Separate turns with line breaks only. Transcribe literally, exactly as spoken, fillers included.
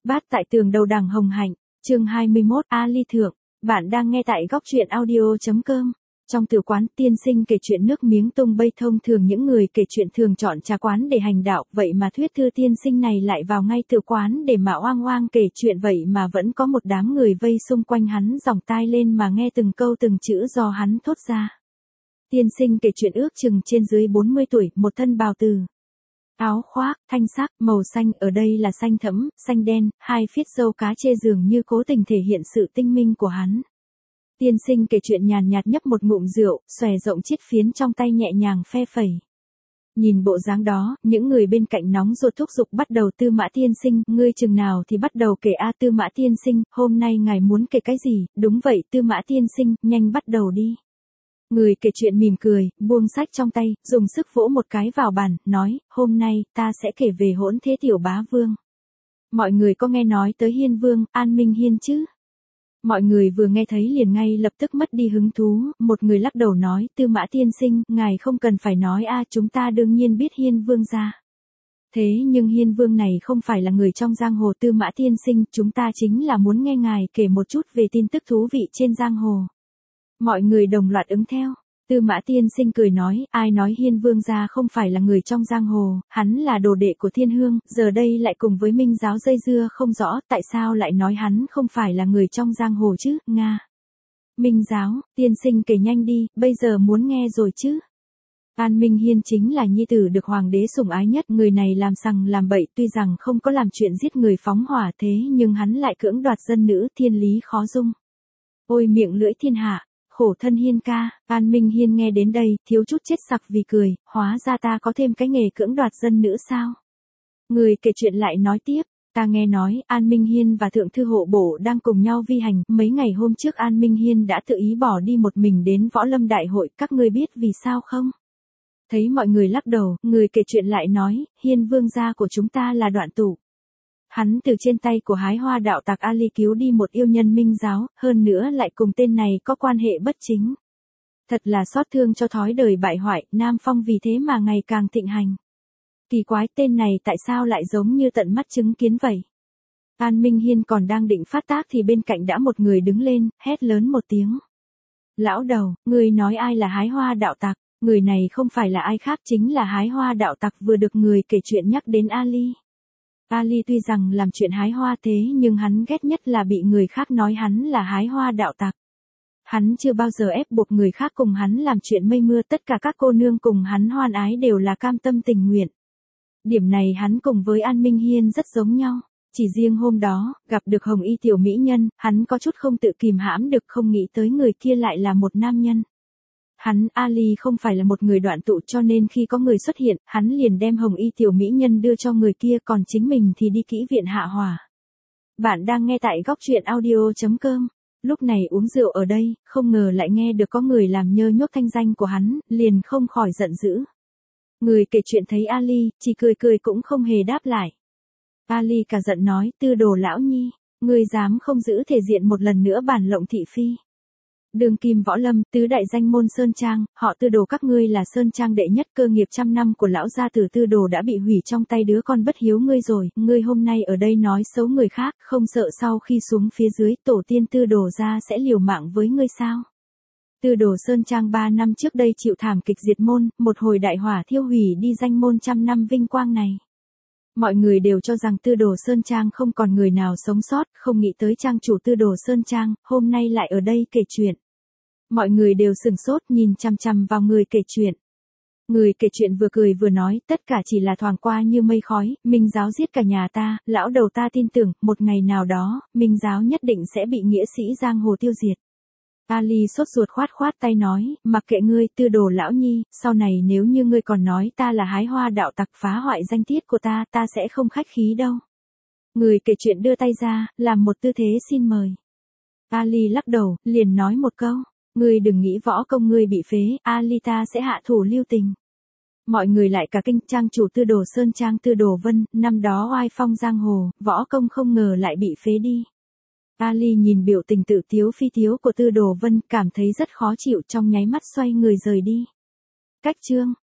Bát tại tường đầu đằng hồng hạnh, chương hai mươi mốt, Ali thượng, bạn đang nghe tại góc truyện audio.com. Trong tiểu quán, tiên sinh kể chuyện nước miếng tung bay. Thông thường những người kể chuyện thường chọn trà quán để hành đạo, vậy mà thuyết thư tiên sinh này lại vào ngay tiểu quán để mà oang oang kể chuyện, vậy mà vẫn có một đám người vây xung quanh hắn dòng tai lên mà nghe từng câu từng chữ do hắn thốt ra. Tiên sinh kể chuyện ước chừng trên dưới bốn mươi tuổi, một thân bào từ áo khoác, thanh sắc, màu xanh, ở đây là xanh thẫm, xanh đen, hai phiết râu cá chê dường như cố tình thể hiện sự tinh minh của hắn. Tiên sinh kể chuyện nhàn nhạt nhấp một ngụm rượu, xòe rộng chiếc phiến trong tay nhẹ nhàng phe phẩy. Nhìn bộ dáng đó, những người bên cạnh nóng ruột thúc giục bắt đầu. Tư Mã tiên sinh, ngươi chừng nào thì bắt đầu kể a? Tư Mã tiên sinh, hôm nay ngài muốn kể cái gì? Đúng vậy Tư Mã tiên sinh, nhanh bắt đầu đi. Người kể chuyện mỉm cười, buông sách trong tay, dùng sức vỗ một cái vào bàn, nói, hôm nay, ta sẽ kể về Hỗn Thế Tiểu Bá Vương. Mọi người có nghe nói tới Hiên Vương, An Minh Hiên chứ? Mọi người vừa nghe thấy liền ngay lập tức mất đi hứng thú, một người lắc đầu nói, Tư Mã tiên sinh, ngài không cần phải nói a, chúng ta đương nhiên biết Hiên Vương gia. Thế nhưng Hiên Vương này không phải là người trong giang hồ. Tư Mã tiên sinh, chúng ta chính là muốn nghe ngài kể một chút về tin tức thú vị trên giang hồ. Mọi người đồng loạt ứng theo. Tư Mã tiên sinh cười nói, ai nói Hiên Vương gia không phải là người trong giang hồ, hắn là đồ đệ của Thiên Hương, giờ đây lại cùng với Minh giáo dây dưa không rõ, tại sao lại nói hắn không phải là người trong giang hồ chứ, Nga. Minh giáo, tiên sinh kể nhanh đi, bây giờ muốn nghe rồi chứ. An Minh Hiên chính là nhi tử được hoàng đế sủng ái nhất, người này làm sằng làm bậy, tuy rằng không có làm chuyện giết người phóng hỏa thế nhưng hắn lại cưỡng đoạt dân nữ, thiên lý khó dung. Ôi miệng lưỡi thiên hạ. Khổ thân Hiên ca. An Minh Hiên nghe đến đây, thiếu chút chết sặc vì cười, hóa ra ta có thêm cái nghề cưỡng đoạt dân nữ sao? Người kể chuyện lại nói tiếp, ta nghe nói, An Minh Hiên và Thượng Thư Hộ Bổ đang cùng nhau vi hành, mấy ngày hôm trước An Minh Hiên đã tự ý bỏ đi một mình đến Võ Lâm Đại hội, các ngươi biết vì sao không? Thấy mọi người lắc đầu, người kể chuyện lại nói, Hiên Vương gia của chúng ta là Đoạn Tụ. Hắn từ trên tay của hái hoa đạo tặc Ali cứu đi một yêu nhân Minh giáo, hơn nữa lại cùng tên này có quan hệ bất chính. Thật là xót thương cho thói đời bại hoại, Nam Phong vì thế mà ngày càng thịnh hành. Kỳ quái, tên này tại sao lại giống như tận mắt chứng kiến vậy? An Minh Hiên còn đang định phát tác thì bên cạnh đã một người đứng lên, hét lớn một tiếng. Lão đầu, người nói ai là hái hoa đạo tặc? Người này không phải là ai khác, chính là hái hoa đạo tặc vừa được người kể chuyện nhắc đến Ali. Ali tuy rằng làm chuyện hái hoa thế nhưng hắn ghét nhất là bị người khác nói hắn là hái hoa đạo tặc. Hắn chưa bao giờ ép buộc người khác cùng hắn làm chuyện mây mưa, tất cả các cô nương cùng hắn hoan ái đều là cam tâm tình nguyện. Điểm này hắn cùng với An Minh Hiên rất giống nhau. Chỉ riêng hôm đó, gặp được Hồng Y tiểu mỹ nhân, hắn có chút không tự kìm hãm được, không nghĩ tới người kia lại là một nam nhân. Hắn, Ali không phải là một người Đoạn Tụ, cho nên khi có người xuất hiện, hắn liền đem Hồng Y tiểu mỹ nhân đưa cho người kia, còn chính mình thì đi kỹ viện hạ hỏa. Bạn đang nghe tại góc truyện audio.com. Lúc này uống rượu ở đây, không ngờ lại nghe được có người làm nhơ nhốt thanh danh của hắn, liền không khỏi giận dữ. Người kể chuyện thấy Ali, chỉ cười cười cũng không hề đáp lại. Ali cả giận nói, Tư Đồ lão nhi, ngươi dám không giữ thể diện một lần nữa bản lộng thị phi. Đường kim võ lâm, tứ đại danh môn Sơn Trang, họ Tư Đồ các ngươi là Sơn Trang đệ nhất, cơ nghiệp trăm năm của lão gia tử Tư Đồ đã bị hủy trong tay đứa con bất hiếu ngươi rồi, ngươi hôm nay ở đây nói xấu người khác, không sợ sau khi xuống phía dưới tổ tiên Tư Đồ ra sẽ liều mạng với ngươi sao? Tư Đồ Sơn Trang ba năm trước đây chịu thảm kịch diệt môn, một hồi đại hỏa thiêu hủy đi danh môn trăm năm vinh quang này. Mọi người đều cho rằng Tư Đồ Sơn Trang không còn người nào sống sót, không nghĩ tới trang chủ Tư Đồ Sơn Trang, hôm nay lại ở đây kể chuyện. Mọi người đều sừng sốt nhìn chằm chằm vào người kể chuyện. Người kể chuyện vừa cười vừa nói, tất cả chỉ là thoảng qua như mây khói, Minh giáo giết cả nhà ta, lão đầu ta tin tưởng, một ngày nào đó, Minh giáo nhất định sẽ bị nghĩa sĩ giang hồ tiêu diệt. Ali sốt ruột khoát khoát tay nói, mặc kệ ngươi, Tư Đồ lão nhi, sau này nếu như ngươi còn nói ta là hái hoa đạo tặc phá hoại danh tiết của ta, ta sẽ không khách khí đâu. Người kể chuyện đưa tay ra, làm một tư thế xin mời. Ali lắc đầu, liền nói một câu. Ngươi đừng nghĩ võ công ngươi bị phế, Ali ta sẽ hạ thủ lưu tình. Mọi người lại cả kinh, trang chủ Tư Đồ Sơn Trang Tư Đồ Vân, năm đó oai phong giang hồ, võ công không ngờ lại bị phế đi. Ali nhìn biểu tình tự tiếu phi tiếu của Tư Đồ Vân, cảm thấy rất khó chịu, trong nháy mắt xoay người rời đi. Cách chương